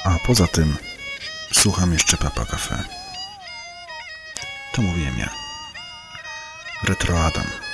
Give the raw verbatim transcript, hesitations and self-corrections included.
A poza tym słucham jeszcze Papa Cafe. To mówiłem ja. Retro Adam.